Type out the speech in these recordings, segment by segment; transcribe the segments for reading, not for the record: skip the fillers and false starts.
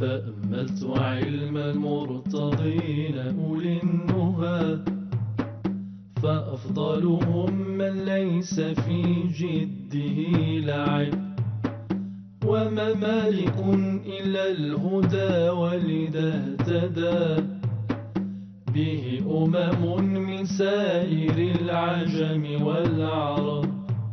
فأمت وعلم المرتضين أولي النهى، فأفضلهم من ليس في جده لعب، وما مالك إلا الهدى ولذا اهتدى به من سائر العجم والعرب.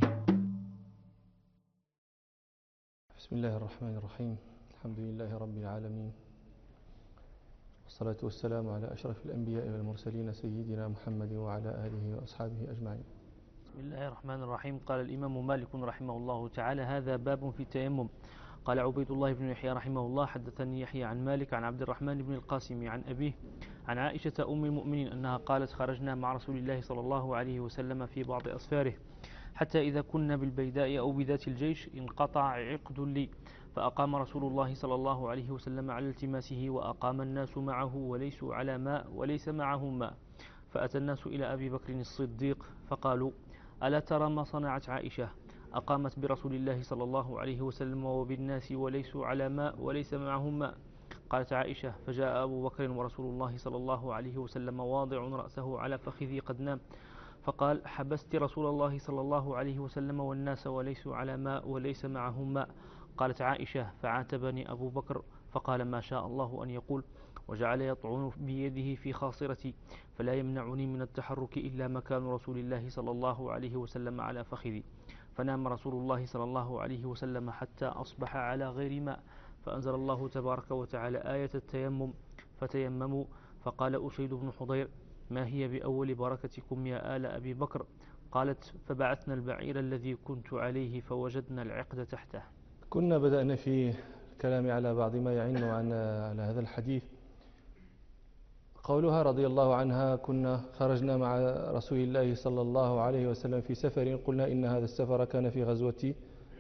بسم الله الرحمن الرحيم. الحمد لله رب العالمين، والصلاة والسلام على أشرف الأنبياء والمرسلين سيدنا محمد وعلى آله وأصحابه أجمعين. بسم الله الرحمن الرحيم. قال الإمام مالك رحمه الله تعالى: هذا باب في التيمم. قال عبيد الله بن يحيى رحمه الله: حدثني يحيى عن مالك عن عبد الرحمن بن القاسم عن أبيه عن عائشة أم المؤمنين أنها قالت: خرجنا مع رسول الله صلى الله عليه وسلم في بعض أسفاره، حتى إذا كنا بالبيداء أو بذات الجيش انقطع عقد لي، فأقام رسول الله صلى الله عليه وسلم على التماسه، وأقام الناس معه وليسوا على ماء وليس معهم ماء. فأتى الناس إلى أبي بكر الصديق فقالوا: ألا ترى ما صنعت عائشة؟ أقامت برسول الله صلى الله عليه وسلم وبالناس وليسوا على ماء وليس معهم ماء. قالت عائشة: فجاء أبو بكر ورسول الله صلى الله عليه وسلم واضع رأسه على فخذي قد نام، فقال: حبست رسول الله صلى الله عليه وسلم والناس وليسوا على ماء وليس معهم ماء. قالت عائشة: فعاتبني أبو بكر فقال: ما شاء الله أن يقول، وجعل يطعن بيده في خاصرتي، فلا يمنعني من التحرك إلا مكان رسول الله صلى الله عليه وسلم على فخذي. فنام رسول الله صلى الله عليه وسلم حتى أصبح على غير ماء، فأنزل الله تبارك وتعالى آية التيمم: فتيمموا. فقال أسيد بن حضير: ما هي بأول بركتكم يا آل أبي بكر؟ قالت: فبعثنا البعير الذي كنت عليه فوجدنا العقد تحته. كنا بدأنا في الكلام على بعض ما يعين على هذا الحديث. قولها رضي الله عنها: كنا خرجنا مع رسول الله صلى الله عليه وسلم في سفر، قلنا إن هذا السفر كان في غزوة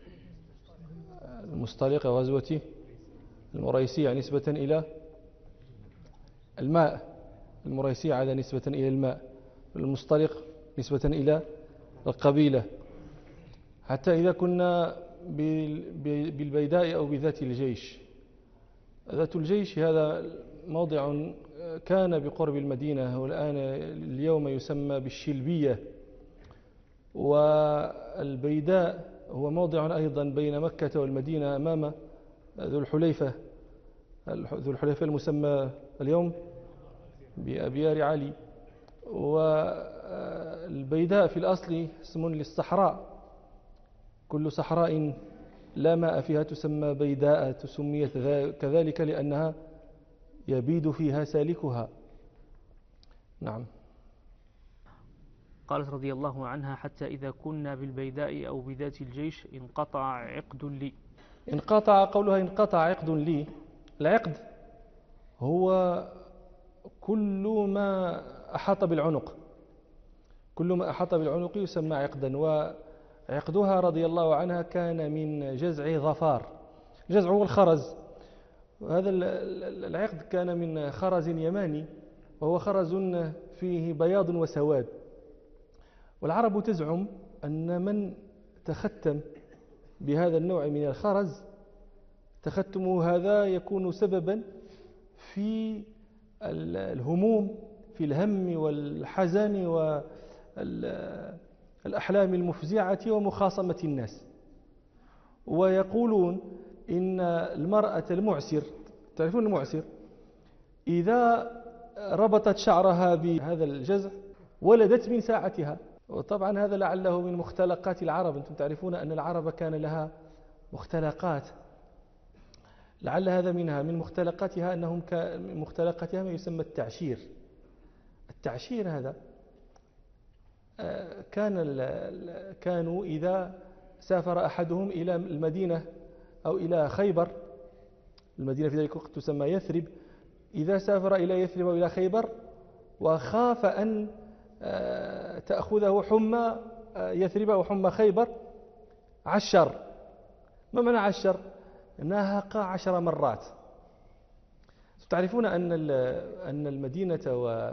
المصطلق، غزوة المريسيع نسبة إلى الماء، المريسيع هذا نسبة إلى الماء، المصطلق نسبة إلى القبيلة. حتى إذا كنا بالبيداء أو بذات الجيش. ذات الجيش هذا موضع كان بقرب المدينة، والآن اليوم يسمى بالشلبية. والبيداء هو موضع أيضا بين مكة والمدينة أمام ذو الحليفة، ذو الحليفة المسمى اليوم بأبيار علي. والبيداء في الأصل اسم للصحراء، كل صحراء لا ماء فيها تسمى بيداء، تسميت كذلك لأنها يبيد فيها سالكها. نعم. قالت رضي الله عنها: حتى إذا كنا بالبيداء أو بذات الجيش انقطع عقد لي. انقطع، قولها انقطع عقد لي. العقد هو كل ما أحاط بالعنق، كل ما أحاط بالعنق يسمى عقدا. وعقدها رضي الله عنها كان من جزع ظفار. الجزع هو الخرز، وهذا العقد كان من خرز يماني، وهو خرز فيه بياض وسواد. والعرب تزعم أن من تختم بهذا النوع من الخرز، تختمه هذا يكون سببا في الهموم، في الهم والحزن والأحلام المفزعة ومخاصمة الناس. ويقولون إن المرأة المعسر، تعرفون المعسر، إذا ربطت شعرها بهذا الجزع ولدت من ساعتها. وطبعا هذا لعله من مختلقات العرب. أنتم تعرفون أن العرب كان لها مختلقات، لعل هذا منها. من مختلقاتها أنهم مختلقاتها ما يسمى التعشير. التعشير هذا كانوا إذا سافر أحدهم إلى المدينة أو إلى خيبر، المدينة في ذلك الوقت تسمى يثرب، إذا سافر إلى يثرب أو إلى خيبر وخاف أن تأخذه حمى يثرب أو حمى خيبر، عشر. ما معنى عشر؟ ناهق 10 مرات. تعرفون أن المدينة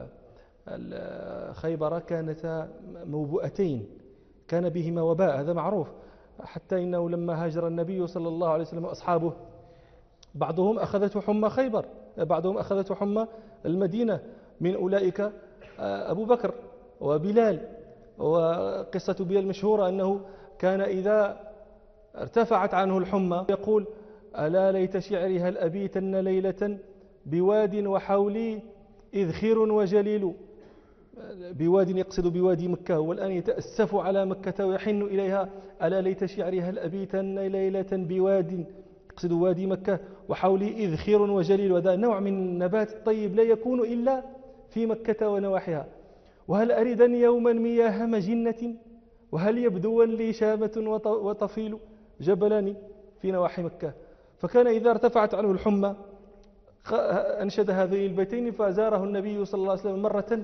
وخيبر كانتا موبؤتين، كان بهما وباء، هذا معروف. حتى إنه لما هاجر النبي صلى الله عليه وسلم وأصحابه بعضهم أخذته حمى خيبر، بعضهم أخذته حمى المدينة، من أولئك أبو بكر وبلال. وقصة بلال مشهورة أنه كان إذا ارتفعت عنه الحمى يقول: ألا ليت شعري هل أبيتن ليلة بواد وحولي إذخر وجليل. بواد يقصد بوادي مكة، والآن يتأسف على مكة ويحن إليها. ألا ليت شعري هل أبيتن ليلة بواد، يقصد وادي مكة، وحولي إذخر وجليل. وهذا نوع من النبات الطيب لا يكون إلا في مكة ونواحيها. وهل أردن يوما مياه مجنة، وهل يبدون لي شامة وطفيل، جبلان في نواحي مكة. فكان إذا ارتفعت عنه الحمى أنشد هذين البيتين. فزاره النبي صلى الله عليه وسلم مرة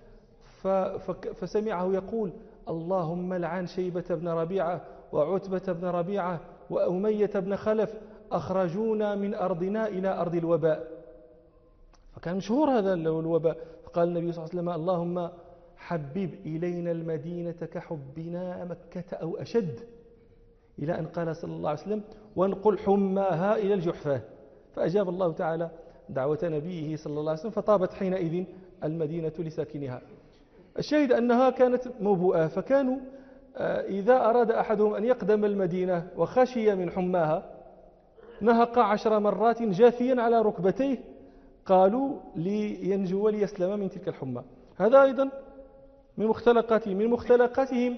فسمعه يقول: اللهم لعن شيبة بن ربيعة وعتبة بن ربيعة وأمية بن خلف، أخرجونا من أرضنا إلى أرض الوباء. فكان مشهور هذا الوباء. فقال النبي صلى الله عليه وسلم: اللهم حبب إلينا المدينة كحبنا مكة أو أشد، إلى أن قال صلى الله عليه وسلم: وانقل حماها إلى الجحفة. فأجاب الله تعالى دعوة نبيه صلى الله عليه وسلم، فطابت حينئذ المدينة لساكنها. الشاهد أنها كانت موبوءة، فكانوا إذا أراد أحدهم أن يقدم المدينة وخشي من حماها نهق 10 مرات جاثيا على ركبتيه، قالوا لينجو وليسلم من تلك الحمى. هذا أيضا من مختلقاتهم. من مختلقاتهم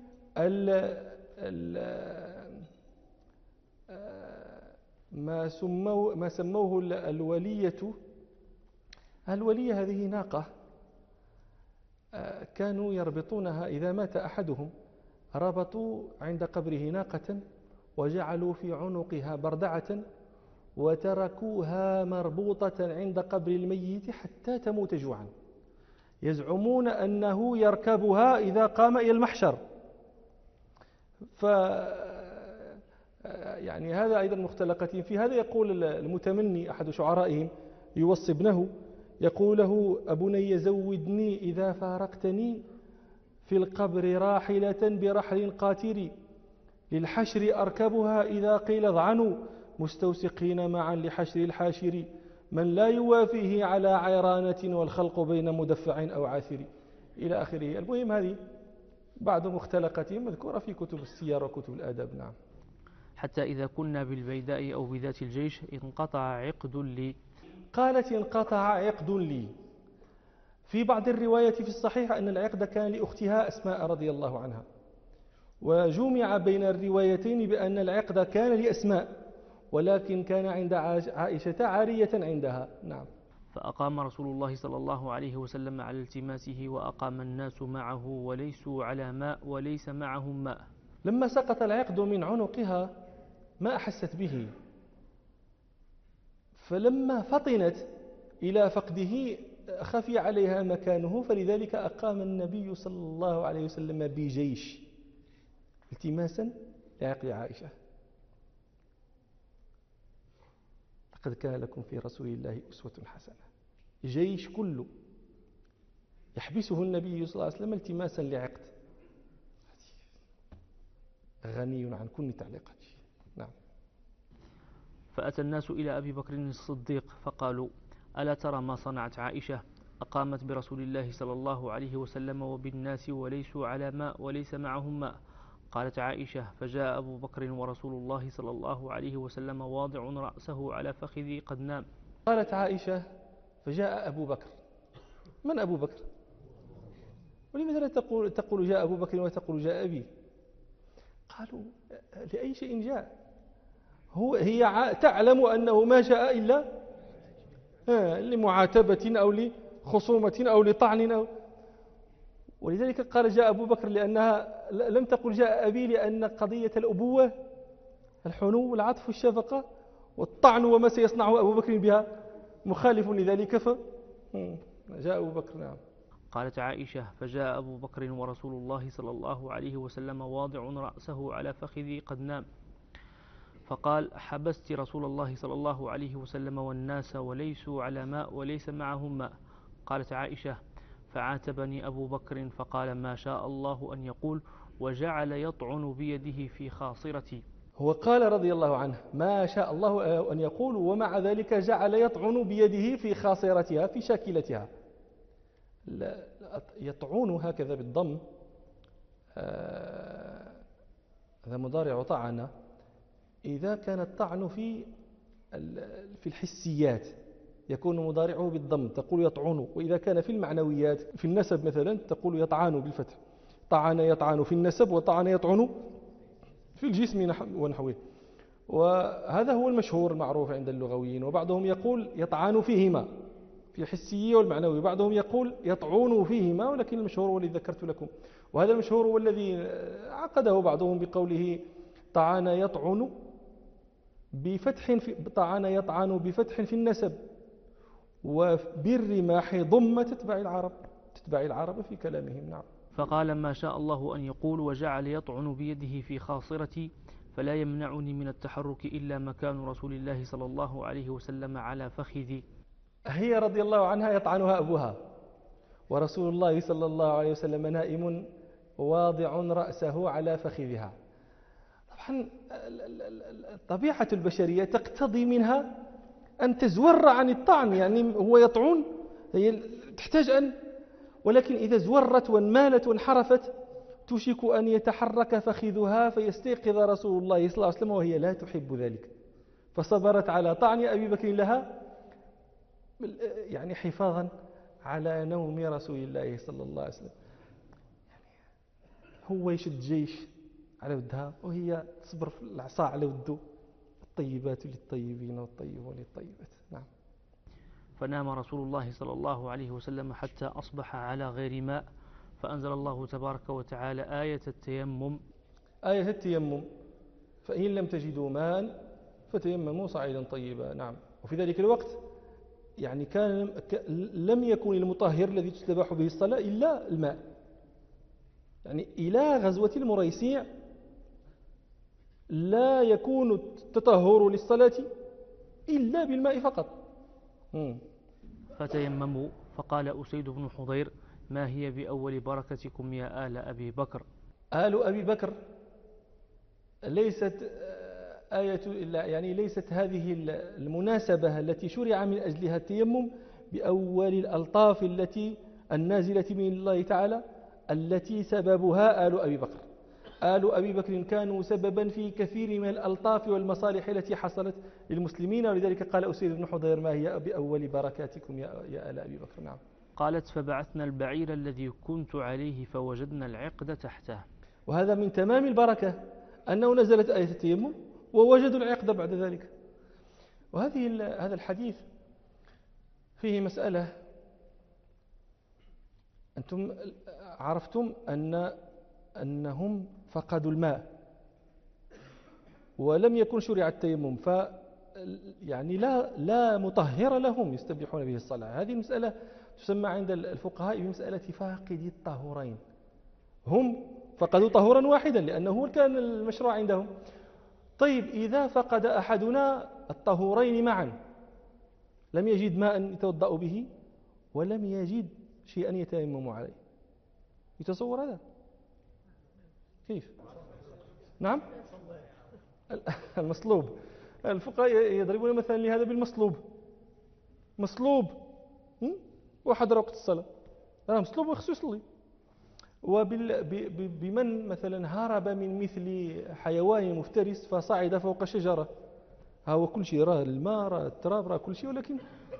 ما سموه الولية. الولية هذه ناقة كانوا يربطونها إذا مات أحدهم، ربطوا عند قبره ناقة وجعلوا في عنقها بردعة وتركوها مربوطة عند قبر الميت حتى تموت جوعا، يزعمون أنه يركبها إذا قام إلى المحشر. يعني هذا أيضا مختلقتهم. في هذا يقول المتمني أحد شعرائهم يوصي ابنه، يقول له: أبني زودني إذا فارقتني في القبر راحلة برحل قاتري، للحشر أركبها إذا قيل اضعنوا، مستوسقين معا لحشر الحاشر، من لا يوافيه على عيرانة والخلق بين مدفع أو عاثر، إلى آخره. المهم هذه بعض مختلقاتهم مذكورة في كتب السير وكتب الآداب. نعم. حتى إذا كنا بالبيداء أو بذات الجيش انقطع عقد لي. قالت: انقطع عقد لي. في بعض الرواية في الصحيح أن العقد كان لأختها أسماء رضي الله عنها، وجمع بين الروايتين بأن العقد كان لأسماء، ولكن كان عند عائشة عارية عندها. نعم. فأقام رسول الله صلى الله عليه وسلم على التماسه، وأقام الناس معه وليسوا على ماء وليس معهم ماء. لما سقط العقد من عنقها ما أحست به، فلما فطنت إلى فقده خفي عليها مكانه، فلذلك أقام النبي صلى الله عليه وسلم بجيش التماسا لعقد عائشة. لقد كان لكم في رسول الله أسوة حسنة. جيش كله يحبسه النبي صلى الله عليه وسلم التماسا لعقد. غني عن كل تعليقات. نعم. فأتى الناس إلى أبي بكر الصديق فقالوا: ألا ترى ما صنعت عائشة؟ أقامت برسول الله صلى الله عليه وسلم وبالناس وليسوا على ماء وليس معهم ماء. قالت عائشة: فجاء أبو بكر ورسول الله صلى الله عليه وسلم واضع رأسه على فخذي قد نام. قالت عائشة: فجاء أبو بكر. من أبو بكر؟ ولماذا لا تقول جاء أبو بكر وتقول جاء أبي؟ قالوا: لأي شيء جاء؟ هي تعلم أنه ما جاء إلا لمعاتبة أو لخصومة أو لطعن أو. ولذلك قال جاء أبو بكر، لأنها لم تقل جاء أبي، لأن قضية الأبوة الحنو والعطف والشفقة والطعن وما سيصنعه أبو بكر بها مخالف لذلك، جاء أبو بكر. نعم. قالت عائشة: فجاء أبو بكر ورسول الله صلى الله عليه وسلم واضع رأسه على فخذي قد نام. فقال: حبست رسول الله صلى الله عليه وسلم والناس وليسوا على ماء وليس معهم ماء. قالت عائشة: فعاتبني أبو بكر فقال: ما شاء الله أن يقول، وجعل يطعن بيده في خاصرتي. هو قال رضي الله عنه ما شاء الله أن يقول ومع ذلك جعل يطعن بيده في خاصرتها في شاكلتها. يطعن هكذا بالضم، هذا مضارع طعن. إذا كان الطعن في الحسيات يكون مضارعه بالضم تقول يطعن، وإذا كان في المعنويات في النسب مثلا تقول يطعن بالفتح. طعن يطعن في النسب، وطعن يطعن في الجسم ونحوه. وهذا هو المشهور المعروف عند اللغويين. وبعضهم يقول يطعن فيهما في الحسية والمعنوية، بعضهم يقول يطعن فيهما، ولكن المشهور هو الذي ذكرت لكم. وهذا المشهور هو الذي عقده بعضهم بقوله طعن يطعن طعن يطعن بفتح في النسب، وبالرماح ضم تتبع العرب في كلامهم. نعم. فقال ما شاء الله أن يقول وجعل يطعن بيده في خاصرتي فلا يمنعني من التحرك إلا مكان رسول الله صلى الله عليه وسلم على فخذي. هي رضي الله عنها يطعنها أبوها، ورسول الله صلى الله عليه وسلم نائم واضع رأسه على فخذها. طبعا طبيعة البشرية تقتضي منها أن تزور عن الطعن، يعني هو يطعن هي تحتاج ولكن إذا زورت وانمالت وانحرفت توشك أن يتحرك فخذها فيستيقظ رسول الله صلى الله عليه وسلم وهي لا تحب ذلك، فصبرت على طعن أبي بكر لها يعني حفاظا على نوم رسول الله صلى الله عليه وسلم. هو يشد جيش على ودها وهي تصبر في العصا على وده. الطيبات للطيبين والطيبون للطيبات. نعم. فنام رسول الله صلى الله عليه وسلم حتى أصبح على غير ماء، فأنزل الله تبارك وتعالى آية التيمم. آية التيمم فإن لم تجدوا ماء فتيمموا صعيدا طيبا. نعم. وفي ذلك الوقت يعني لم يكن المطهر الذي تستباح به الصلاة إلا الماء. يعني إلى غزوة المريسيع لا يكون التطهر للصلاة إلا بالماء فقط. فتيمموا. فقال أسيد بن حضير ما هي بأول بركتكم يا آل أبي بكر. آل أبي بكر ليست يعني ليست هذه المناسبة التي شرع من أجلها التيمم بأول الألطاف النازلة من الله تعالى التي سببها آل أبي بكر. آل أبي بكر كانوا سببا في كثير من الألطاف والمصالح التي حصلت للمسلمين، ولذلك قال أسيد بن حضير ما هي بأول بركاتكم يا آل أبي بكر. نعم. قالت فبعثنا البعير الذي كنت عليه فوجدنا العقد تحته. وهذا من تمام البركة أنه نزلت آية التيمم ووجدوا العقد بعد ذلك. هذا الحديث فيه مسألة. أنتم عرفتم أنهم فقدوا الماء ولم يكن شرع التيمم، يعني لا مطهر لهم يستبيحون به الصلاة. هذه المسألة تسمى عند الفقهاء بمسألة فاقد الطهورين. هم فقدوا طهورا واحدا لأنه كان المشروع عندهم. طيب إذا فقد أحدنا الطهورين معا لم يجد ماء يتوضأ به ولم يجد شيئا يتيمم عليه، يتصور هذا كيف؟ نعم. المصلوب. الفقهاء يضربون مثلا لهذا بالمصلوب. مصلوب وحضر وقت الصلاة مصلوب وخصو يصلي. بمن مثلا هرب من مثل حيوان مفترس فصعد فوق شجرة، هو كل شيء راه الماء راه التراب راه كل شيء، ولكن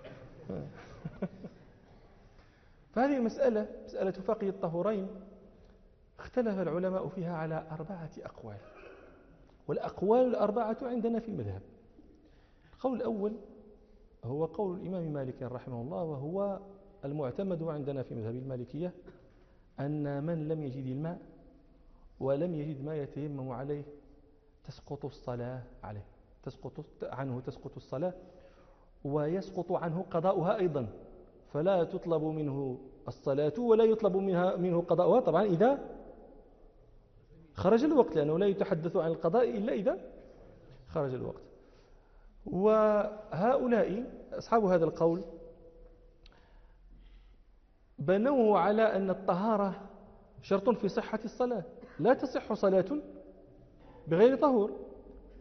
فهذه المسألة مسألة فقد الطهورين اختلف العلماء فيها على 4 أقوال، والأقوال 4 عندنا في المذهب. القول الأول هو قول الإمام مالك رحمه الله، وهو المعتمد عندنا في مذهب المالكية، أن من لم يجد الماء ولم يجد ما يتيمم عليه تسقط الصلاة عليه، تسقط الصلاة ويسقط عنه قضاؤها أيضا، فلا تطلب منه الصلاة ولا يطلب منه قضاؤها، طبعا إذا خرج الوقت، لأنه لا يتحدث عن القضاء إلا إذا خرج الوقت. وهؤلاء أصحاب هذا القول بنوه على أن الطهارة شرط في صحة الصلاة، لا تصح صلاة بغير طهور.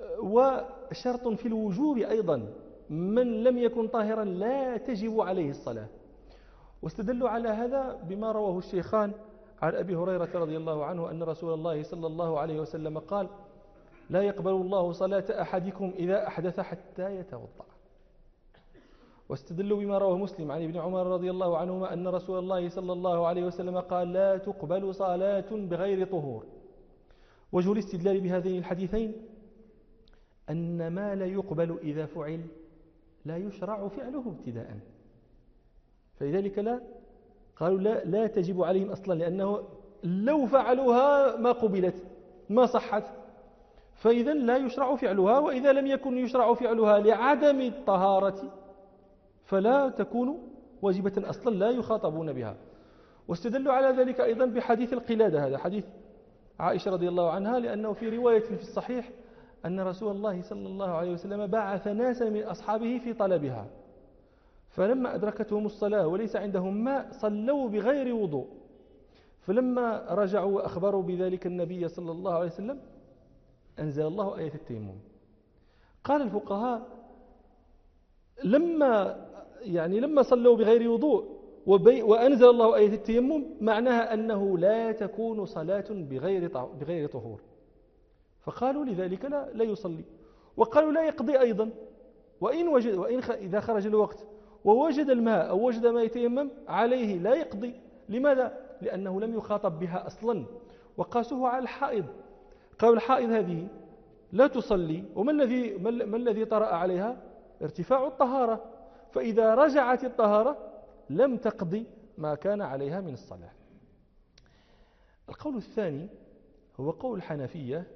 وشرط في الوجوب أيضا، من لم يكن طاهرا لا تجب عليه الصلاة. واستدلوا على هذا بما رواه الشيخان عن أبي هريرة رضي الله عنه أن رسول الله صلى الله عليه وسلم قال: لا يقبل الله صلاة أحدكم إذا أحدث حتى يتوضأ. واستدلوا بما رواه مسلم عن ابن عمر رضي الله عنهما أن رسول الله صلى الله عليه وسلم قال: لا تقبل صلاة بغير طهور. وجه الاستدلال بهذين الحديثين أن ما لا يقبل إذا فعل لا يشرع فعله ابتداء، فلذلك قالوا لا تجب عليهم أصلا، لأنه لو فعلوها ما قبلت ما صحت، فإذا لا يشرع فعلها، وإذا لم يكن يشرع فعلها لعدم الطهارة فلا تكون واجبة أصلا، لا يخاطبون بها. واستدلوا على ذلك أيضا بحديث القلادة، هذا حديث عائشة رضي الله عنها، لأنه في رواية في الصحيح أن رسول الله صلى الله عليه وسلم بعث ناسا من أصحابه في طلبها، فلما أدركتهم الصلاة وليس عندهم ماء صلوا بغير وضوء، فلما رجعوا وأخبروا بذلك النبي صلى الله عليه وسلم أنزل الله آية التيمم. قال الفقهاء لما صلوا بغير وضوء وأنزل الله آية التيمم معناها أنه لا تكون صلاة بغير طهور، فقالوا لذلك لا يصلي. وقالوا لا يقضي أيضا، إذا خرج الوقت ووجد الماء أو وجد ما يتيمم عليه لا يقضي. لماذا؟ لأنه لم يخاطب بها أصلا، وقاسوه على الحائض، قالوا الحائض هذه لا تصلي، وما الذي طرأ عليها؟ ارتفاع الطهارة، فإذا رجعت الطهارة لم تقضي ما كان عليها من الصلاة. القول الثاني هو قول الحنفية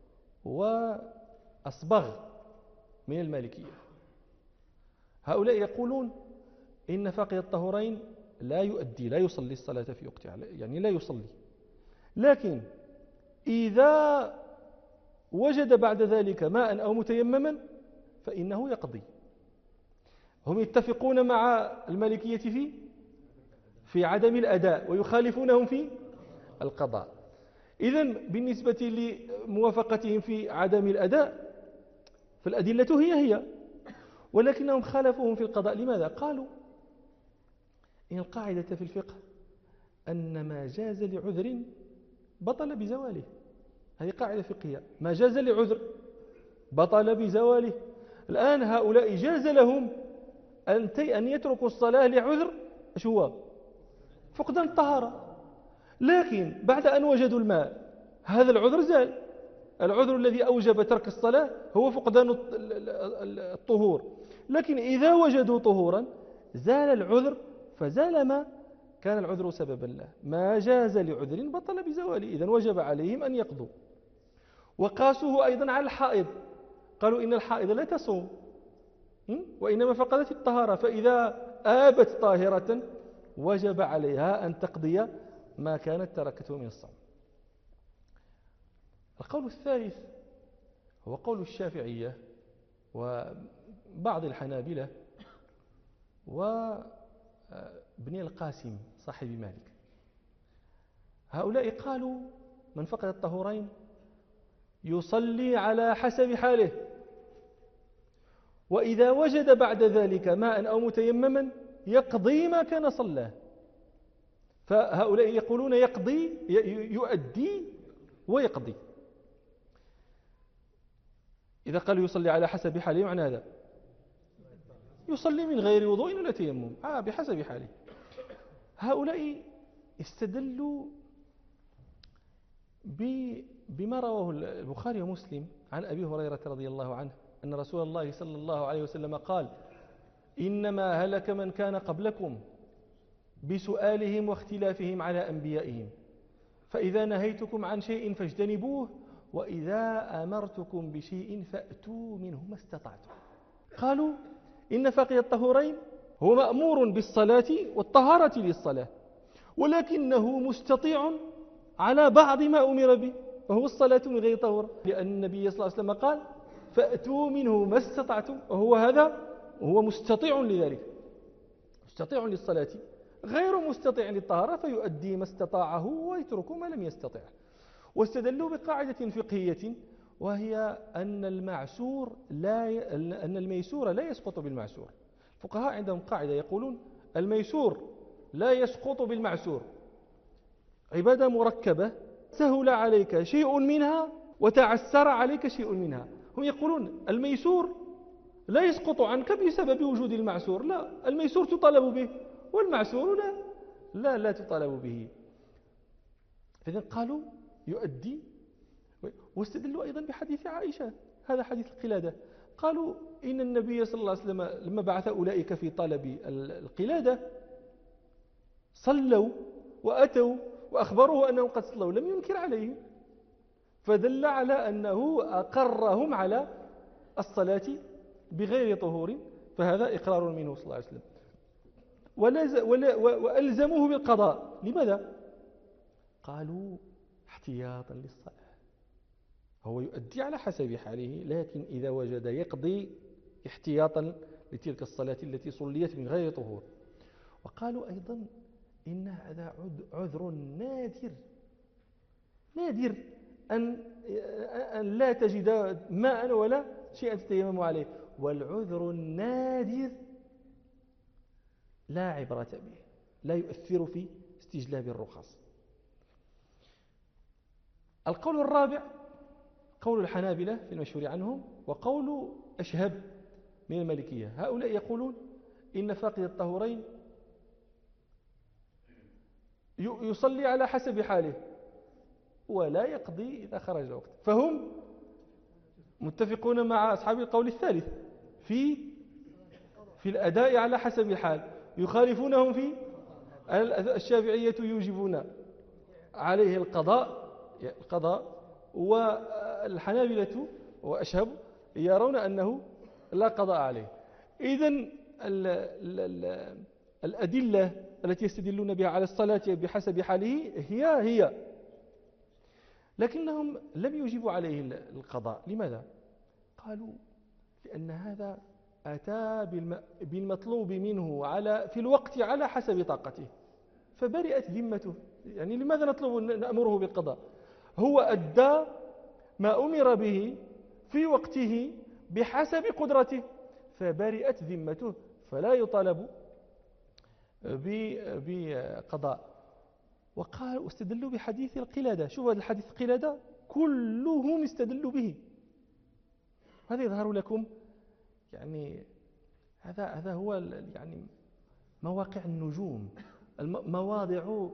وأصبغ من المالكية. هؤلاء يقولون إن فاقد الطهورين لا يصلي الصلاة في وقتها، يعني لا يصلي، لكن إذا وجد بعد ذلك ماء أو متيمما فإنه يقضي. هم يتفقون مع المالكية في عدم الأداء، ويخالفونهم في القضاء. إذن بالنسبة لموافقتهم في عدم الأداء فالأدلة هي، ولكنهم خالفوهم في القضاء. لماذا؟ قالوا إن القاعدة في الفقه أن ما جاز لعذر بطل بزواله، هذه قاعدة فقهية، ما جاز لعذر بطل بزواله. الآن هؤلاء جاز لهم أن يتركوا الصلاة لعذر ايش هو؟ فقدان الطهارة، لكن بعد أن وجدوا الماء هذا العذر زال. العذر الذي أوجب ترك الصلاة هو فقدان الطهور، لكن إذا وجدوا طهورا زال العذر، فزال ما كان العذر سببا له. ما جاز لعذر بطل بزواله، إذن وجب عليهم أن يقضوا. وقاسوه أيضا على الحائض، قالوا إن الحائض لا تصوم وإنما فقدت الطهارة، فإذا آبت طاهرة وجب عليها أن تقضي ما كانت تركته من الصوم. القول الثالث هو قول الشافعية وبعض الحنابلة وابن القاسم صاحب مالك. هؤلاء قالوا من فقد الطهورين يصلي على حسب حاله، وإذا وجد بعد ذلك ماء أو متيمما يقضي ما كان صلاه. فهؤلاء يقولون يؤدي ويقضي. إذا قالوا يصلي على حسب حاله معنى هذا يصلي من غير وضوء ولا تيمم بحسب حاله. هؤلاء استدلوا بما رواه البخاري ومسلم عن أبي هريرة رضي الله عنه أن رسول الله صلى الله عليه وسلم قال إنما هلك من كان قبلكم بسؤالهم واختلافهم على أنبيائهم، فإذا نهيتكم عن شيء فاجتنبوه، وإذا أمرتكم بشيء فأتوا منه ما استطعتم. قالوا إن فاقد الطهورين هو مأمور بالصلاة والطهارة للصلاة، ولكنه مستطيع على بعض ما أمر به، وهو الصلاة من غير طهور، لأن النبي صلى الله عليه وسلم قال فأتوا منه ما استطعتم، وهو مستطيع لذلك، مستطيع للصلاة غير مستطيع للطهارة، فيؤدي ما استطاعه ويترك ما لم يستطع. واستدلوا بقاعدة فقهية وهي أن الميسور لا يسقط بالمعسور. الفقهاء عندهم قاعدة يقولون الميسور لا يسقط بالمعسور، عبادة مركبة سهل عليك شيء منها وتعسر عليك شيء منها. هم يقولون الميسور لا يسقط عنك بسبب وجود المعسور، لا، الميسور تطالب به والمعسور لا تطالب به. فإذا قالوا يؤدي. واستدلوا أيضا بحديث عائشة، هذا حديث القلادة. قالوا إن النبي صلى الله عليه وسلم لما بعث أولئك في طلب القلادة صلوا وأتوا وأخبروه أنهم قد صلوا، لم ينكر عليهم، فدل على أنه أقرهم على الصلاة بغير طهور، فهذا إقرار منه صلى الله عليه وسلم. وألزموه بالقضاء. لماذا؟ قالوا احتياطا للصلاة، هو يؤدي على حسب حاله، لكن إذا وجد يقضي احتياطا لتلك الصلاة التي صليت من غير طهور. وقالوا أيضا إن هذا عذر نادر أن لا تجد ماء ولا شيئا تتيمم عليه، والعذر النادر لا عبرة به، لا يؤثر في استجلاب الرخص. القول الرابع قول الحنابلة في المشهور عنهم، وقول أشهب من المالكية. هؤلاء يقولون إن فاقد الطهورين يصلي على حسب حاله ولا يقضي إذا خرج وقت. فهم متفقون مع أصحاب القول الثالث في الأداء على حسب الحال، يخالفونهم في الشافعية يوجبون عليه القضاء، والحنابلة وأشهب يرون أنه لا قضاء عليه. إذن الأدلة التي يستدلون بها على الصلاة بحسب حاله هي، لكنهم لم يجيبوا عليه القضاء. لماذا؟ قالوا لأن هذا أتى بالمطلوب منه في الوقت على حسب طاقته، فبرئت ذمته. يعني لماذا نأمره بالقضاء؟ هو أدى ما أمر به في وقته بحسب قدرته، فبرئت ذمته، فلا يطالب بقضاء. وقالوا استدلوا بحديث القلادة. شوف هذا الحديث القلادة كلهم استدلوا به. هذا يظهر لكم يعني هذا هو يعني مواقع النجوم، مواضع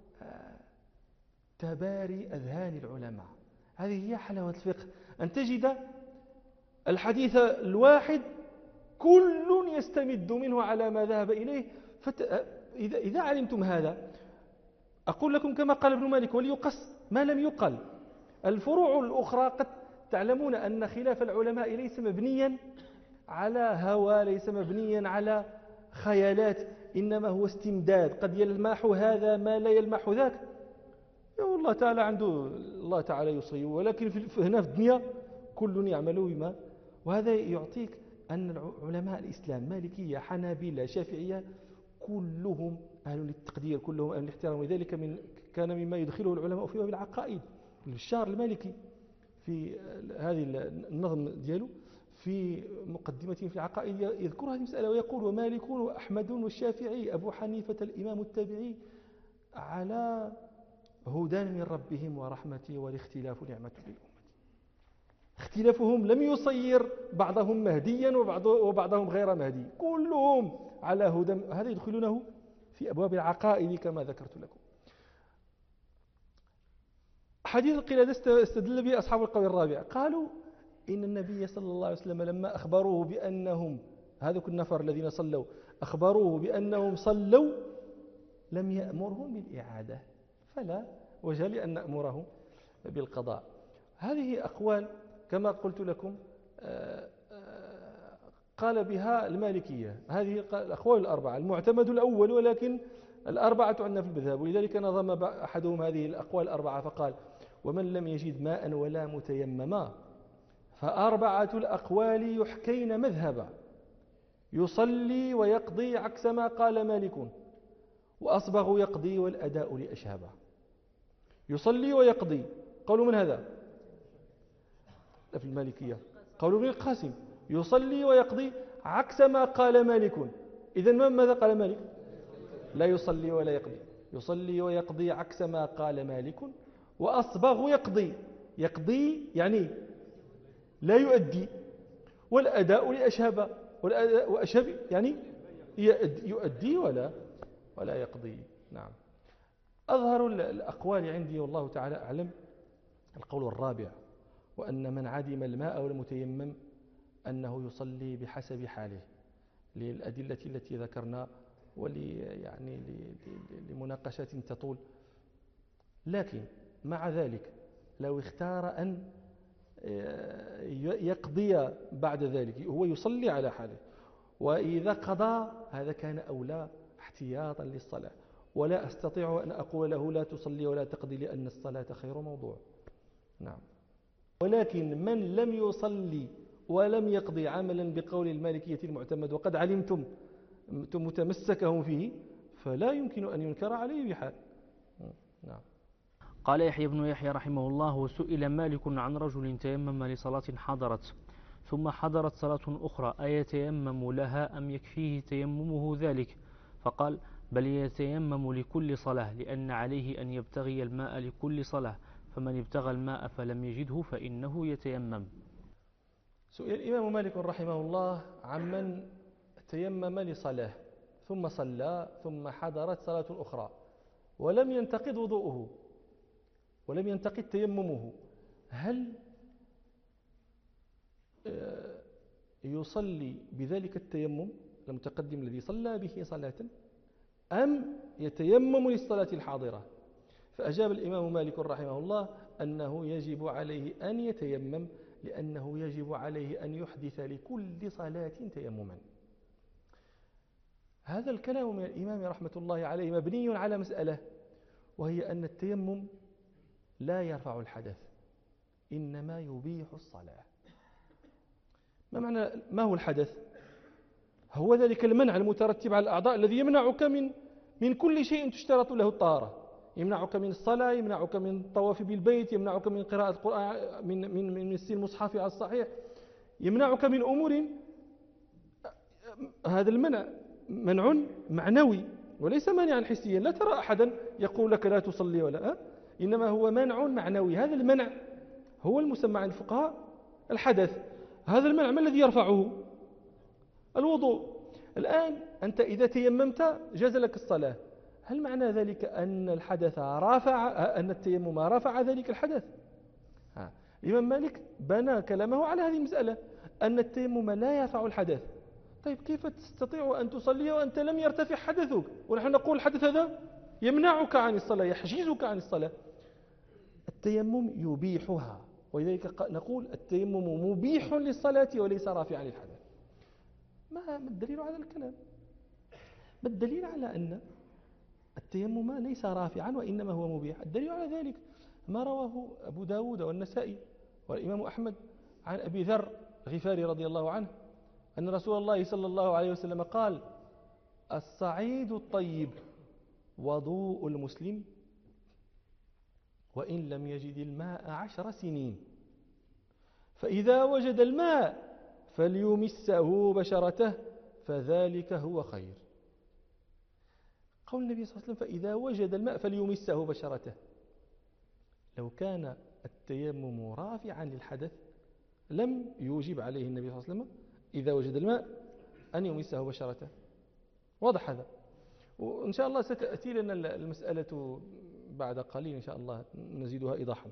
تباري أذهان العلماء. هذه هي حلاوة الفقه، أن تجد الحديث الواحد كل يستمد منه على ما ذهب إليه. إذا علمتم هذا، أقول لكم كما قال ابن مالك: وليقص ما لم يقل. الفروع الأخرى قد تعلمون أن خلاف العلماء ليس مبنيا على هوى، ليس مبنيا على خيالات، إنما هو استمداد. قد يلمح هذا ما لا يلمح ذاك، الله تعالى عنده، الله تعالى يصيب، ولكن هنا في الدنيا كل يعمل بما. وهذا يعطيك أن علماء الإسلام مالكية حنابلة شافعية كلهم أهل للتقدير، كلهم أهل الاحترام. ولذلك كان مما يدخله العلماء في باب العقائد. الشار المالكي في هذه النظم دياله في مقدمته في العقائد يذكر هذه المسألة ويقول: ومالك وأحمد والشافعي أبو حنيفة الإمام التابعي على هدى من ربهم ورحمته والاختلاف نعمة للأمة. اختلافهم لم يصير بعضهم مهديا وبعضهم غير مهدي، كلهم على هدى. هذا يدخلونه في أبواب العقائد كما ذكرت لكم. حديث القلادة استدل به أصحاب القول الرابع. قالوا إن النبي صلى الله عليه وسلم لما أخبروه بأنهم هذوك النفر الذين صلوا أخبروه بأنهم صلوا لم يأمرهم بالإعادة، فلا وجه لأن نأمرهم بالقضاء. هذه أقوال كما قلت لكم قال بها المالكية. هذه الأقوال الأربعة، المعتمد الأول، ولكن الأربعة عندنا في المذهب. ولذلك نظم أحدهم هذه الأقوال الأربعة فقال: ومن لم يجد ماء ولا متيمما فأربعة الأقوال يحكين مذهبا، يصلي ويقضي عكس ما قال مالك، وأصبغ يقضي والأداء لأشهبه. يصلي ويقضي، قولوا من هذا؟ في المالكية قول ابن القاسم يصلي ويقضي عكس ما قال مالك. إذن ماذا قال مالك؟ لا يصلي ولا يقضي، يصلي ويقضي عكس ما قال مالك. وأصبغ يقضي يعني لا يؤدي، والأداء لأشهب، وأشهب يعني يؤدي ولا يقضي. نعم. أظهر الأقوال عندي والله تعالى أعلم القول الرابع، وأن من عدم الماء والمتيمم أنه يصلي بحسب حاله، للأدلة التي ذكرنا يعني لمناقشات تطول. لكن مع ذلك لو اختار أن يقضي بعد ذلك، هو يصلي على حاله، وإذا قضى هذا كان أولى احتياطا للصلاة. ولا أستطيع أن أقول له لا تصلي ولا تقضي لأن الصلاة خير موضوع. نعم. ولكن من لم يصلي ولم يقضي عملا بقول المالكية المعتمد وقد علمتم متمسكهم فيه فلا يمكن أن ينكر عليه بحال. نعم. قال يحيى بن يحيى رحمه الله: وسئل مالك عن رجل تيمم لصلاة حضرت ثم حضرت صلاة أخرى أيتيمم لها أم يكفيه تيممه ذلك؟ فقال: بل يتيمم لكل صلاة، لأن عليه أن يبتغي الماء لكل صلاة، فمن ابتغى الماء فلم يجده فإنه يتيمم. سئل الإمام مالك رحمه الله عمن تيمم لصلاة ثم صلى ثم حضرت صلاة أخرى ولم ينتقض وضوءه ولم ينتقض تيممه، هل يصلي بذلك التيمم المتقدم الذي صلى به صلاة أم يتيمم للصلاة الحاضرة؟ فأجاب الإمام مالك رحمه الله أنه يجب عليه أن يتيمم، لأنه يجب عليه أن يحدث لكل صلاة تيمما. هذا الكلام من الإمام رحمة الله عليه مبني على مسألة، وهي أن التيمم لا يرفع الحدث، إنما يبيح الصلاة. ما هو الحدث؟ هو ذلك المنع المترتب على الأعضاء الذي يمنعك من كل شيء تشترط له الطهارة، يمنعك من الصلاة، يمنعك من الطواف بالبيت، يمنعك من قراءة القرآن، من مس المصحف على الصحيح، يمنعك من أمور. هذا المنع منع معنوي وليس منعا حسيا. لا ترى أحدا يقول لك لا تصلي ولا إنما هو منع معنوي. هذا المنع هو المسمى عند الفقهاء الحدث. هذا المنع ما الذي يرفعه؟ الوضوء. الآن أنت إذا تيممت جاز لك الصلاة، هل معنى ذلك أن الحدث أن التيمم رفع ذلك الحدث؟ الإمام مالك بنى كلامه على هذه المسألة، أن التيمم لا يرفع الحدث. طيب كيف تستطيع أن تصلي وأنت لم يرتفع حدثك؟ ونحن نقول الحدث هذا يمنعك عن الصلاة، يحجزك عن الصلاة. التيمم يبيحها، ولذلك نقول التيمم مبيح للصلاة وليس رافعا للحدث. ما الدليل على الكلام؟ ما الدليل على أن التيمم ليس رافعا وإنما هو مبيح؟ الدليل على ذلك ما رواه أبو داود والنسائي والإمام أحمد عن أبي ذر الغفاري رضي الله عنه أن رسول الله صلى الله عليه وسلم قال: الصعيد الطيب وضوء المسلم وإن لم يجد الماء 10 سنين، فإذا وجد الماء فليمسه بشرته فذلك هو خير. قول النبي صلى الله عليه وسلم فإذا وجد الماء فليمسه بشرته. لو كان التيمم رافعا للحدث لم يوجب عليه النبي صلى الله عليه وسلم إذا وجد الماء أن يمسه بشرته. واضح هذا؟ وإن شاء الله ستأتي لنا المسألة بعد قليل إن شاء الله نزيدها إيضاحا.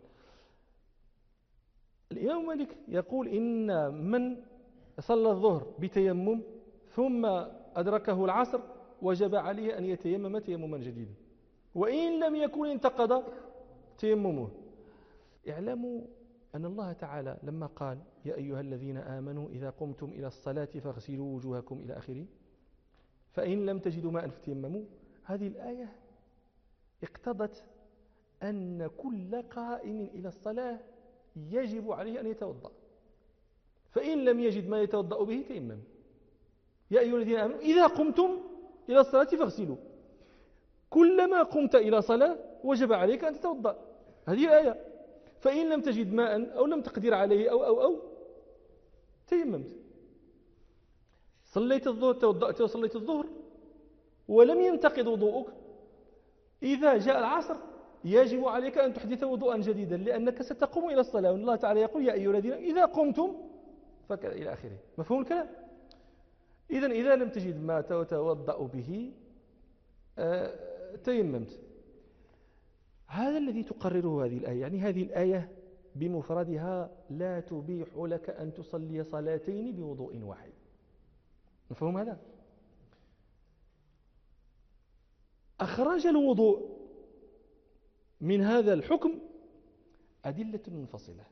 الإمام مالك يقول إن من صلى الظهر بتيمم ثم أدركه العصر وجب عليه أن يتيمم تيمما جديدا، وإن لم يكن انتقض تيممه. اعلموا أن الله تعالى لما قال: يا أيها الذين آمنوا إذا قمتم إلى الصلاة فاغسلوا وجوهكم إلى آخره، فإن لم تجدوا ماء فتيمموا، هذه الآية اقتضت أن كل قائم إلى الصلاة يجب عليه أن يتوضأ، فإن لم يجد ما يتوضأ به تيمم. يا أيها الذين آمنوا إذا قمتم إلى الصلاة فاغسلوا، كلما قمت إلى صلاة وجب عليك أن تتوضأ. هذه الآية. فإن لم تجد ماء أو لم تقدر عليه أو تيممت. صليت الظهر، توضأت وصليت الظهر ولم ينتقض وضوءك، إذا جاء العصر يجب عليك أن تحدث وضوءا جديدا، لأنك ستقوم إلى الصلاة، وأن الله تعالى يقول: يا أيها الذين إذا قمتم فكذا إلى آخره. مفهوم الكلام؟ إذا لم تجد ما تتوضأ به تيممت. هذا الذي تقرره هذه الآية. يعني هذه الآية بمفردها لا تبيح لك أن تصلي صلاتين بوضوء واحد. مفهوم هذا؟ أخرج الوضوء من هذا الحكم أدلة منفصلة.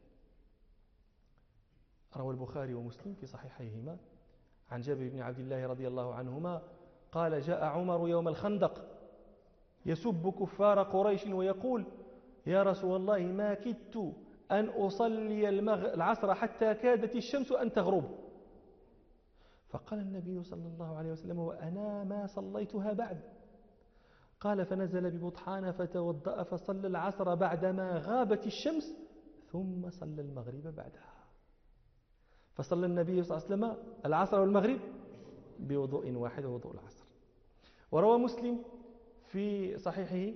روى البخاري ومسلم في صحيحيهما عن جابر بن عبد الله رضي الله عنهما قال: جاء عمر يوم الخندق يسب كفار قريش ويقول: يا رسول الله، ما كدت أن أصلي العصر حتى كادت الشمس أن تغرب. فقال النبي صلى الله عليه وسلم: وأنا ما صليتها بعد. قال: فنزل ببطحان فتوضأ فصلى العصر بعدما غابت الشمس ثم صلى المغرب بعدها. فصلى النبي صلى الله عليه وسلم العصر والمغرب بوضوء واحد، ووضوء العصر. وروى مسلم في صحيحه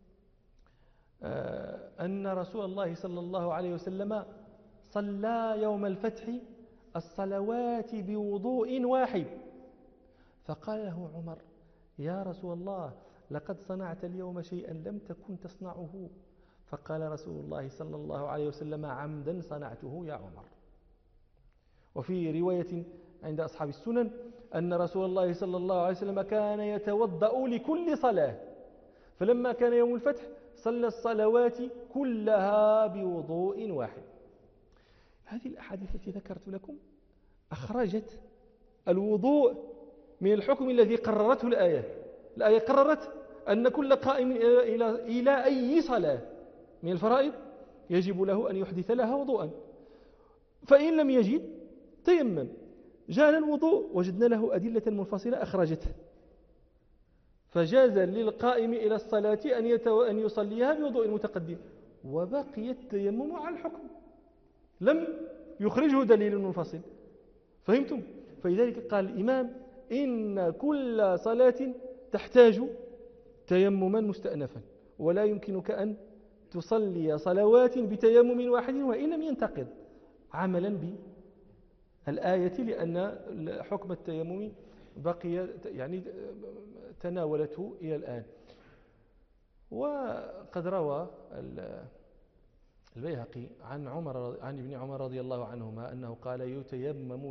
أن رسول الله صلى الله عليه وسلم صلى يوم الفتح الصلوات بوضوء واحد. فقال له عمر: يا رسول الله، لقد صنعت اليوم شيئا لم تكن تصنعه. فقال رسول الله صلى الله عليه وسلم: عمدا صنعته يا عمر. وفي رواية عند أصحاب السنن أن رسول الله صلى الله عليه وسلم كان يتوضأ لكل صلاة، فلما كان يوم الفتح صلى الصلوات كلها بوضوء واحد. هذه الأحاديث التي ذكرت لكم أخرجت الوضوء من الحكم الذي قررته الآية. الآية قررت أن كل قائم إلى أي صلاة من الفرائض يجب له أن يحدث لها وضوءا، فإن لم يجد تيمم. جاءنا الوضوء وجدنا له أدلة منفصلة أخرجته، فجاز للقائم إلى الصلاة أن يصليها بوضوء متقدم، وبقي التيمم على الحكم، لم يخرجه دليل منفصل. فهمتم؟ فلذلك قال الإمام: إن كل صلاة تحتاج تيمما مستأنفا، ولا يمكنك أن تصلي صلوات بتيمم واحد وإن لم ينتقض، عملا بالآية، لأن حكم التيمم بقي يعني تناولته إلى الآن. وقد روى البيهقي عن ابن عمر رضي الله عنهما أنه قال: يتيمم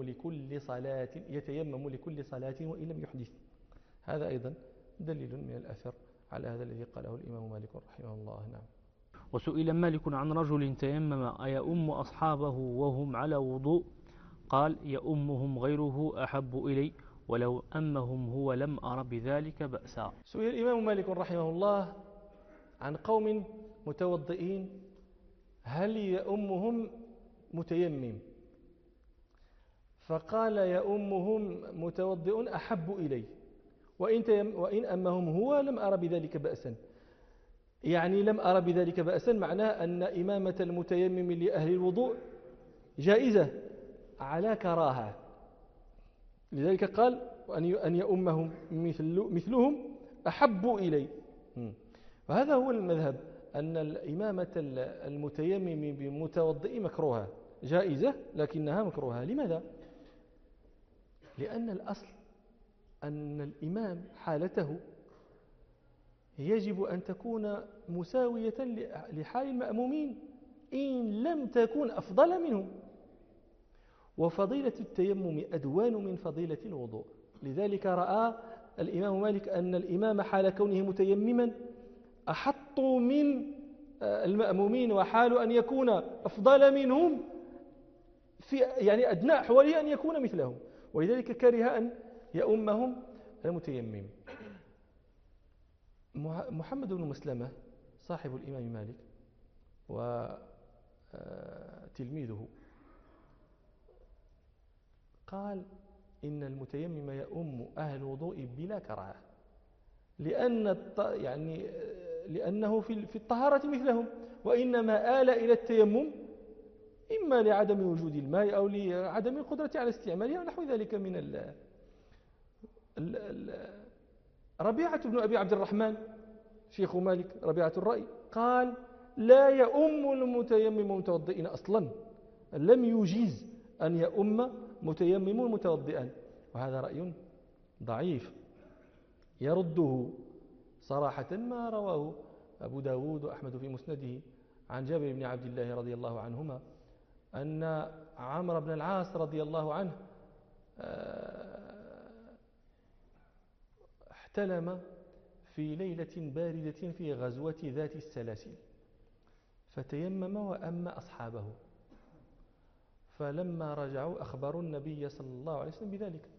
لكل صلاة وإن لم يحدث. هذا أيضا دليل من الأثر على هذا الذي قاله الإمام مالك رحمه الله. نعم. وسئل مالك عن رجل تيمم أيؤم أصحابه وهم على وضوء؟ قال: يؤمهم غيره أحب إلي، ولو أمهم هو لم أر بذلك بأسا. سئل الإمام مالك رحمه الله عن قوم متوضئين هل يؤمهم متيمم؟ فقال: يؤمهم متوضئ أحب إلي، وإن أمهم هو لم أر بذلك بأسا. يعني لم أر بذلك بأسا معناه أن إمامة المتيمم لأهل الوضوء جائزة على كراهة. لذلك قال: أن يؤمهم مثلهم أحب إلي. وهذا هو المذهب، أن الإمامة المتيمم بمتوضئ مكروهة، جائزة لكنها مكروهة. لماذا؟ لأن الأصل أن الإمام حالته يجب أن تكون مساوية لحال المأمومين إن لم تكن أفضل منهم، وفضيلة التيمم أدوان من فضيلة الوضوء. لذلك رأى الإمام مالك أن الإمام حال كونه متيمما أحط من المأمومين، وحال أن يكون أفضل منهم في يعني أدنى أحواله أن يكون مثلهم، ولذلك كره أن يؤمهم المتيمم. محمد بن مسلمة صاحب الإمام مالك وتلميذه قال: إن المتيمم يؤم أهل الوضوء بلا كراهة، لأنه في الطهارة مثلهم، وإنما آل إلى التيمم إما لعدم وجود الماء أو لعدم القدرة على استعمالها ونحو ذلك من ربيعة بن أبي عبد الرحمن شيخ مالك ربيعة الرأي قال لا يؤم المتيمم متوضئا أصلا، لم يجيز أن يؤم متيمم متوضئا، وهذا رأي ضعيف يرده صراحة ما رواه أبو داود وأحمد في مسنده عن جابر بن عبد الله رضي الله عنهما أن عمرو بن العاص رضي الله عنه احتلم في ليلة باردة في غزوة ذات السلاسل فتيمم وأم أصحابه، فلما رجعوا أخبروا النبي صلى الله عليه وسلم بذلك،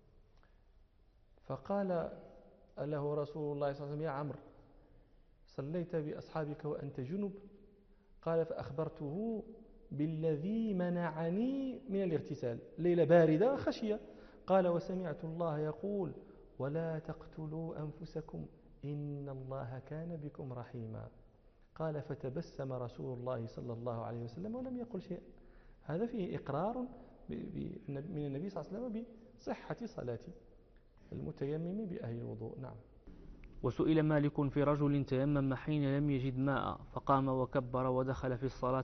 فقال له رسول الله صلى الله عليه وسلم يا عمرو صليت بأصحابك وأنت جنب؟ قال فأخبرته بالذي منعني من الاغتسال، ليلة باردة خشية. قال وسمعت الله يقول ولا تقتلوا أنفسكم إن الله كان بكم رحيما. قال فتبسم رسول الله صلى الله عليه وسلم ولم يقل شيئا. هذا فيه إقرار من النبي صلى الله عليه وسلم بصحة صلاة المتيمم بأهل الوضوء. نعم. وسئل مالك في رجل تيمم حين لم يجد ماء فقام وكبر ودخل في الصلاة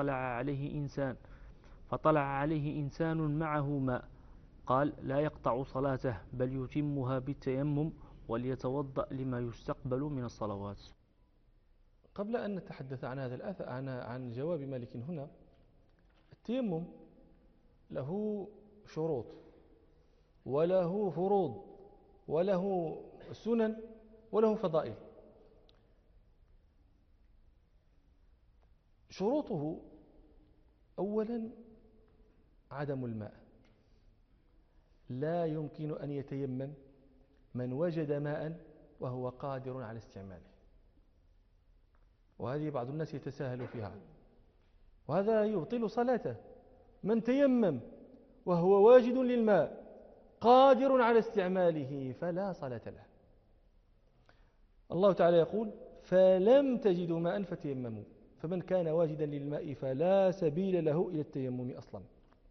فطلع عليه إنسان معه ماء، قال لا يقطع صلاته بل يتمها بالتيمم وليتوضأ لما يستقبل من الصلوات. قبل أن نتحدث عن هذا الأثر عن جواب مالك هنا، التيمم له شروط وله فروض وله سنن وله فضائل. شروطه أولا عدم الماء، لا يمكن أن يتيمم من وجد ماء وهو قادر على استعماله، وهذه بعض الناس يتساهل فيها وهذا يبطل صلاته. من تيمم وهو واجد للماء قادر على استعماله فلا صلاة له. الله تعالى يقول فلم تجدوا ماء فتيمموا، فمن كان واجدا للماء فلا سبيل له إلى التيمم أصلا.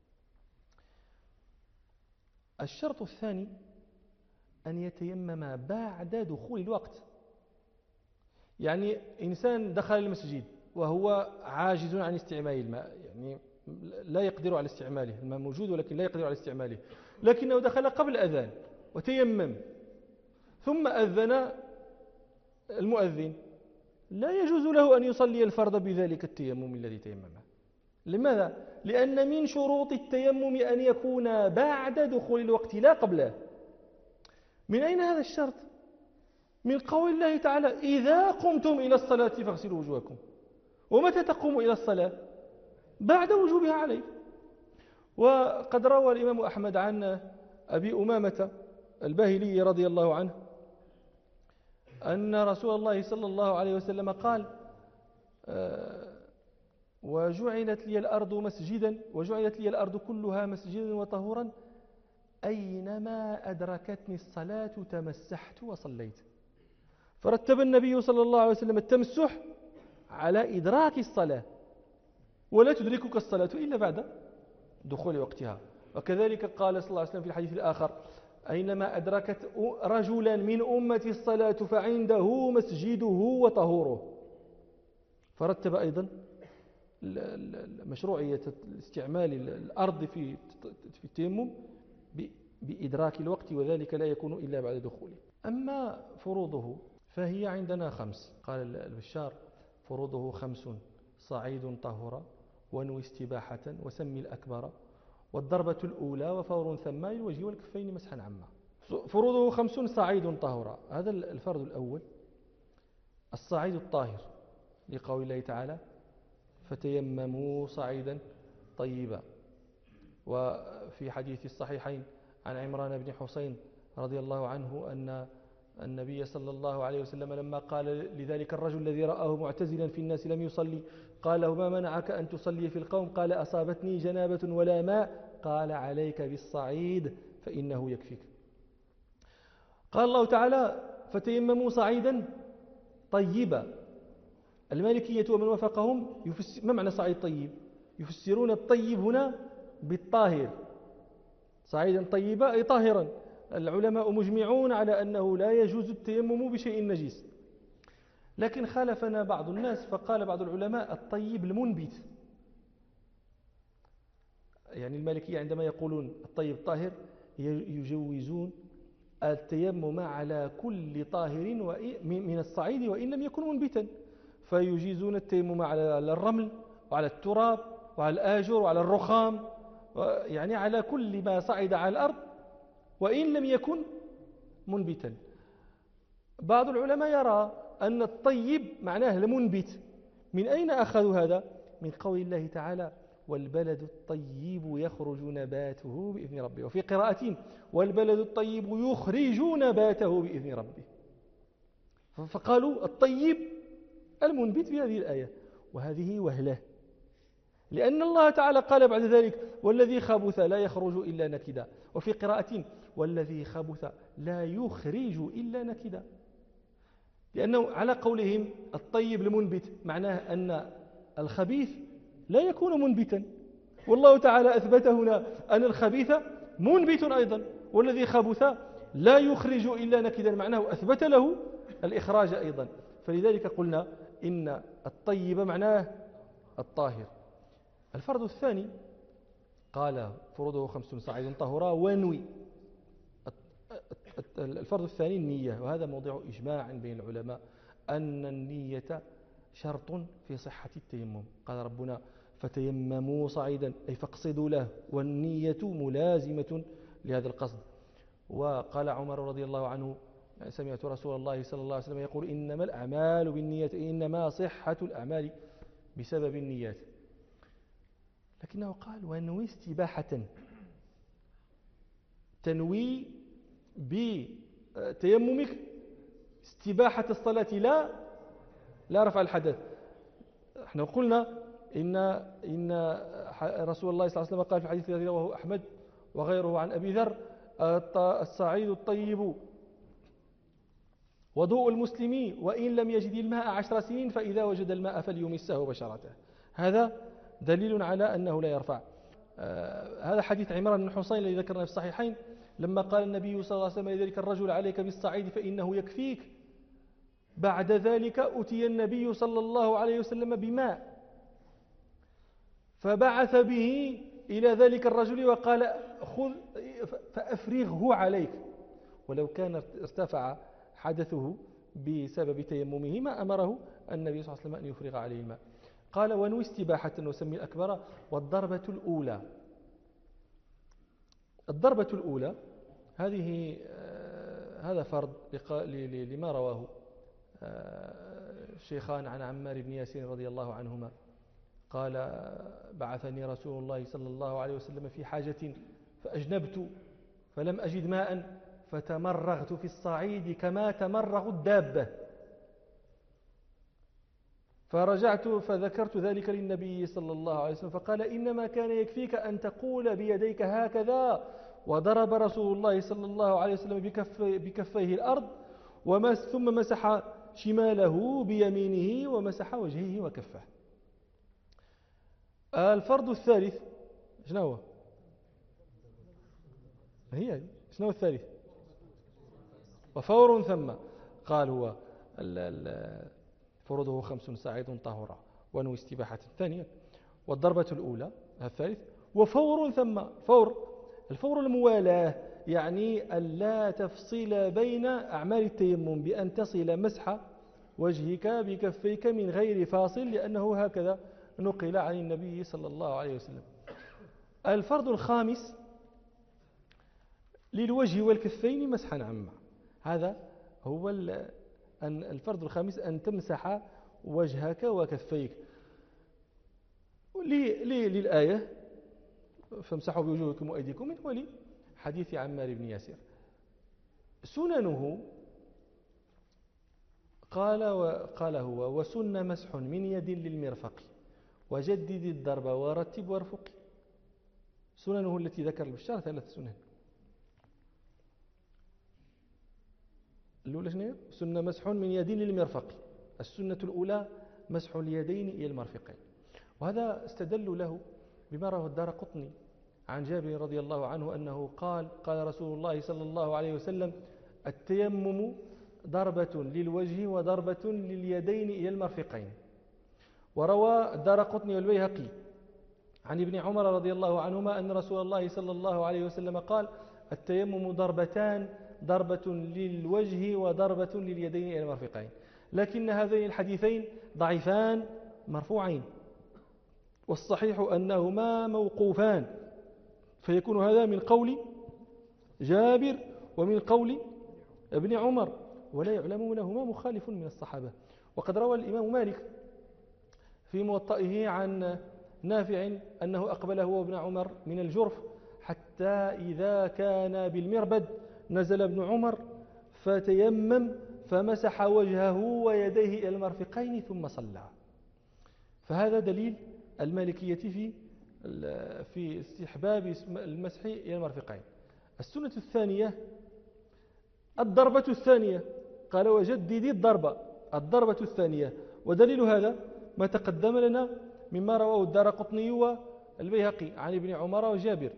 الشرط الثاني أن يتيمم بعد دخول الوقت، يعني إنسان دخل المسجد وهو عاجز عن استعمال الماء، يعني لا يقدر على استعماله، الماء موجود ولكن لا يقدر على استعماله، لكنه دخل قبل الأذان وتيمم ثم أذن المؤذن، لا يجوز له أن يصلي الفرض بذلك التيمم الذي تيممه. لماذا؟ لأن من شروط التيمم أن يكون بعد دخول الوقت لا قبله. من أين هذا الشرط؟ من قول الله تعالى إذا قمتم إلى الصلاة فاغسلوا وجوهكم. ومتى تقوم إلى الصلاة؟ بعد وجوبها عليه. وقد روى الإمام أحمد عن أبي أمامة الباهلي رضي الله عنه أن رسول الله صلى الله عليه وسلم قال وجعلت لي الأرض مسجدا وجعلت لي الأرض كلها مسجدا وطهورا أينما أدركتني الصلاة تمسحت وصليت. فرتب النبي صلى الله عليه وسلم التمسح على إدراك الصلاة، ولا تدركك الصلاة إلا بعد دخول وقتها. وكذلك قال صلى الله عليه وسلم في الحديث الآخر أينما أدركت رجلا من أمة الصلاة فعنده مسجده وطهوره. فرتب أيضا مشروعية استعمال الأرض في التيمم بإدراك الوقت، وذلك لا يكون إلا بعد دخوله. أما فروضه فهي عندنا 5. قال البشار فروضه 5: صعيد طهر ونوي استباحة وسمي الأكبر والضربة الأولى وفور ثم الوجه والكفين مسحا عما. فروضه 5: صعيد طهر، هذا الفرض الأول، الصعيد الطاهر، لقول الله تعالى فتيمموا صعيدا طيبا. وفي حديث الصحيحين عن عمران بن حسين رضي الله عنه أن النبي صلى الله عليه وسلم لما قال لذلك الرجل الذي رآه معتزلا في الناس لم يصلي قال ما منعك أن تصلي في القوم؟ قال أصابتني جنابة ولا ماء. قال عليك بالصعيد فإنه يكفيك. قال الله تعالى فتيمموا صعيدا طيبا، المالكية ومن وافقهم ما معنى صعيد طيب؟ يفسرون الطيب هنا بالطاهر، صعيدا طيبا أي طاهرا. العلماء مجمعون على أنه لا يجوز التيمم بشيء نجيس، لكن خالفنا بعض الناس فقال بعض العلماء الطيب المنبت. يعني المالكية عندما يقولون الطيب طاهر يجوزون التيمم على كل طاهر من الصعيد وإن لم يكن منبتا، فيجيزون التيمم على الرمل وعلى التراب وعلى الآجر وعلى الرخام، يعني على كل ما صعد على الأرض وإن لم يكن منبتا. بعض العلماء يرى أن الطيب معناه المنبت. من أين أخذوا هذا؟ من قول الله تعالى والبلد الطيب يخرج نباته بإذن ربه، وفي قراءة والبلد الطيب يخرج نباته بإذن ربه، فقالوا الطيب المنبت في هذه الآية، وهذه وهلة، لأن الله تعالى قال بعد ذلك والذي خبث لا يخرج إلا نكدا، وفي قراءة والذي خبث لا يخرج إلا نكدا، لأنه على قولهم الطيب المنبت معناه أن الخبيث لا يكون منبتا، والله تعالى أثبت هنا أن الخبيث منبت أيضا، والذي خبث لا يخرج إلا نكدا معناه أثبت له الإخراج أيضا. فلذلك قلنا إن الطيب معناه الطاهر. الفرض الثاني قال فروضه 5 صعيد طهورا ونوي. الفرض الثاني النية، وهذا موضع إجماع بين العلماء أن النية شرط في صحة التيمم. قال ربنا فتيمموا صعيدا أي فاقصدوا له، والنية ملازمة لهذا القصد. وقال عمر رضي الله عنه سمعت رسول الله صلى الله عليه وسلم يقول إنما الأعمال بالنية، إنما صحة الأعمال بسبب النيات. لكنه قال ونوي استباحة، تنوي بتيممك استباحة الصلاة لا رفع الحدث. احنا قلنا إن رسول الله صلى الله عليه وسلم قال في الحديث الذي رواه أحمد وغيره عن أبي ذر الصعيد الطيب وضوء المسلم وإن لم يجد الماء 10 سنين فإذا وجد الماء فليمسه بشرته. هذا دليل على أنه لا يرفع. هذا حديث عمران بن حسين الذي ذكرنا في الصحيحين لما قال النبي صلى الله عليه وسلم لذلك الرجل عليك بالصعيد فإنه يكفيك. بعد ذلك أتي النبي صلى الله عليه وسلم بماء فبعث به إلى ذلك الرجل وقال خذ فأفرغه عليك، ولو كان ارتفع حدثه بسبب تيممه ما أمره النبي صلى الله عليه وسلم أن يفرغ عليه الماء. قال ونوي استباحة وسمي الأكبر. والضربة الأولى، الضربة الأولى هذا فرض لما رواه الشيخان عن عمار بن ياسين رضي الله عنهما قال بعثني رسول الله صلى الله عليه وسلم في حاجة فأجنبت فلم أجد ماء فتمرغت في الصعيد كما تمرغ الدابة، فرجعت فذكرت ذلك للنبي صلى الله عليه وسلم فقال إنما كان يكفيك أن تقول بيديك هكذا. وضرب رسول الله صلى الله عليه وسلم بكفيه الأرض ثم مسح شماله بيمينه ومسح وجهه وكفه. الفرض الثالث شنو هو؟ هي شنو الثالث؟ وفور ثم. قال هو فروضه 5 صعيد طهورا ونوي استباحة ثانية. والضربة الأولى الثالث. وفور ثم. الفور الموالاة، يعني ألا تفصل بين أعمال التيمم بأن تصل مسح وجهك بكفيك من غير فاصل، لأنه هكذا نقل عن النبي صلى الله عليه وسلم. الفرض الخامس للوجه والكفين مسحا عما. هذا هو الفرض الخامس أن تمسح وجهك وكفيك للآية فامسحوا بوجوهكم وأيديكم من ولي حديث عمار بن ياسر. سننه قال هو وسن مسح من يد للمرفق وجدد الضرب ورتب وارفق. سننه التي ذكر البشار 3 سنن. الأولى شنو؟ سنة مسح من يد للمرفق. السنة الأولى مسح اليدين إلى المرفقين. وهذا استدلوا له بما رواه الدارقطني عن جابر رضي الله عنه أنه قال رسول الله صلى الله عليه وسلم: التيمم ضربة للوجه وضربة لليدين إلى المرفقين. وروى الدارقطني والبيهقي عن ابن عمر رضي الله عنهما أن رسول الله صلى الله عليه وسلم قال: التيمم ضربتان، ضربة للوجه وضربة لليدين إلى المرفقين. لكن هذين الحديثين ضعيفان مرفوعين، والصحيح أنهما موقوفان، فيكون هذا من قول جابر ومن قول ابن عمر، ولا يعلم لهما مخالف من الصحابة. وقد روى الإمام مالك في موطئه عن نافع أنه أقبل هو وابن عمر من الجرف حتى إذا كان بالمربد نزل ابن عمر فتيمم فمسح وجهه ويديه إلى المرفقين ثم صلى. فهذا دليل المالكية في استحباب المسح إلى المرفقين. السنة الثانية الضربة الثانية، قال: وجدد الضربة الثانية. ودليل هذا ما تقدم لنا مما رواه الدارقطني والبيهقي عن ابن عمر وجابر.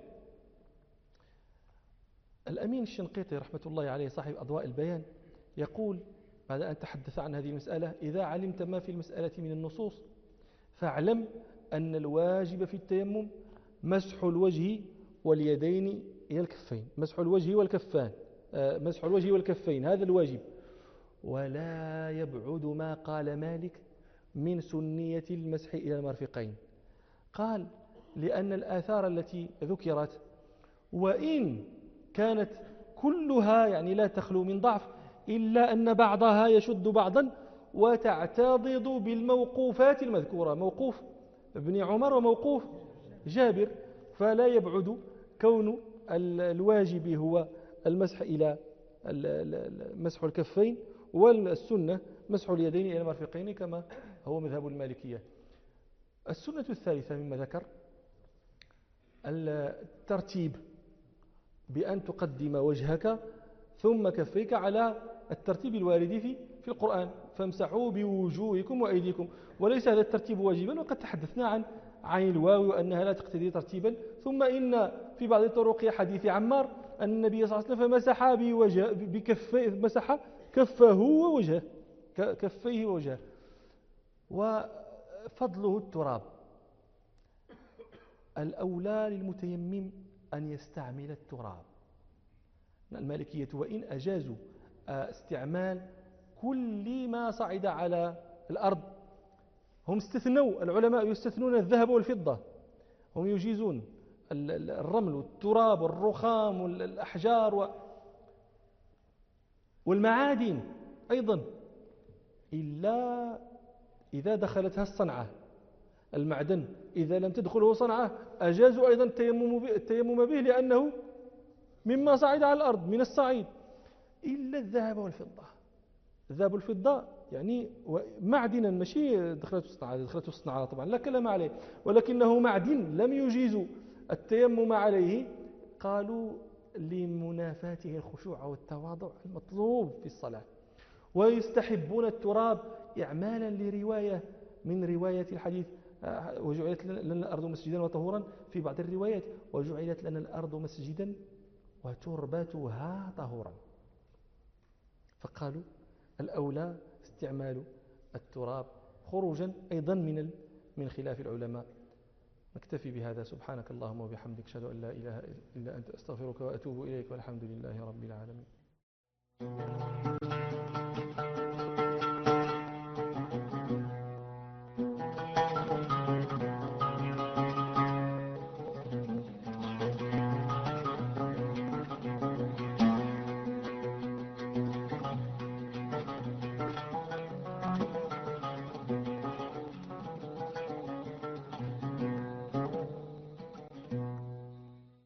الأمين الشنقيطي رحمة الله عليه صاحب أضواء البيان يقول بعد أن تحدث عن هذه المسألة: إذا علمت ما في المسألة من النصوص فاعلم أن الواجب في التيمم مسح الوجه واليدين إلى الكفين، مسح الوجه والكفين، هذا الواجب. ولا يبعد ما قال مالك من سنية المسح إلى المرفقين. قال: لأن الآثار التي ذكرت وإن كانت كلها يعني لا تخلو من ضعف، إلا أن بعضها يشد بعضا وتعتضد بالموقوفات المذكورة، موقوف ابن عمر وموقوف جابر، فلا يبعد كون الواجب هو المسح إلى مسح الكفين، والسنة مسح اليدين إلى المرفقين كما هو مذهب المالكية. السنة الثالثة مما ذكر الترتيب، بأن تقدم وجهك ثم كفيك على الترتيب الوارد في القرآن: فامسحوا بوجوهكم وأيديكم. وليس هذا الترتيب واجبا، وقد تحدثنا عن الواو وأنها لا تقتضي ترتيبا. ثم إن في بعض طرق حديث عمار أن النبي صلى الله عليه وسلم فمسح بكفيه، مسح كفه ووجهه، كفيه ووجهه. وفضله التراب. الأولى للمتيمم أن يستعمل التراب. المالكية وإن أجازوا استعمال كل ما صعد على الأرض، هم استثنوا، العلماء يستثنون الذهب والفضة، هم يجيزون الرمل والتراب والرخام والأحجار والمعادن أيضا، إلا إذا دخلتها الصنعة. المعدن إذا لم تدخله صنعة أجازوا أيضا التيمم به لأنه مما صعد على الأرض من الصعيد، إلا الذهب والفضة. الذهب والفضة يعني معدنا، ماشي دخلته الصنعة طبعا لا كلام عليه، ولكنه معدن لم يجيزوا التيمم عليه، قالوا لمنافاته الخشوع والتواضع المطلوب في الصلاة. ويستحبون التراب إعمالا لرواية من رواية الحديث: وجعلت لنا الأرض مسجدا وطهورا، في بعض الروايات: وجعلت لنا الأرض مسجدا وتربتها طهورا. فقالوا الأولى استعمال التراب خروجا أيضا من خلاف العلماء. نكتفي بهذا. سبحانك اللهم وبحمدك، أشهد أن لا إله إلا أنت، أستغفرك وأتوب إليك، والحمد لله رب العالمين.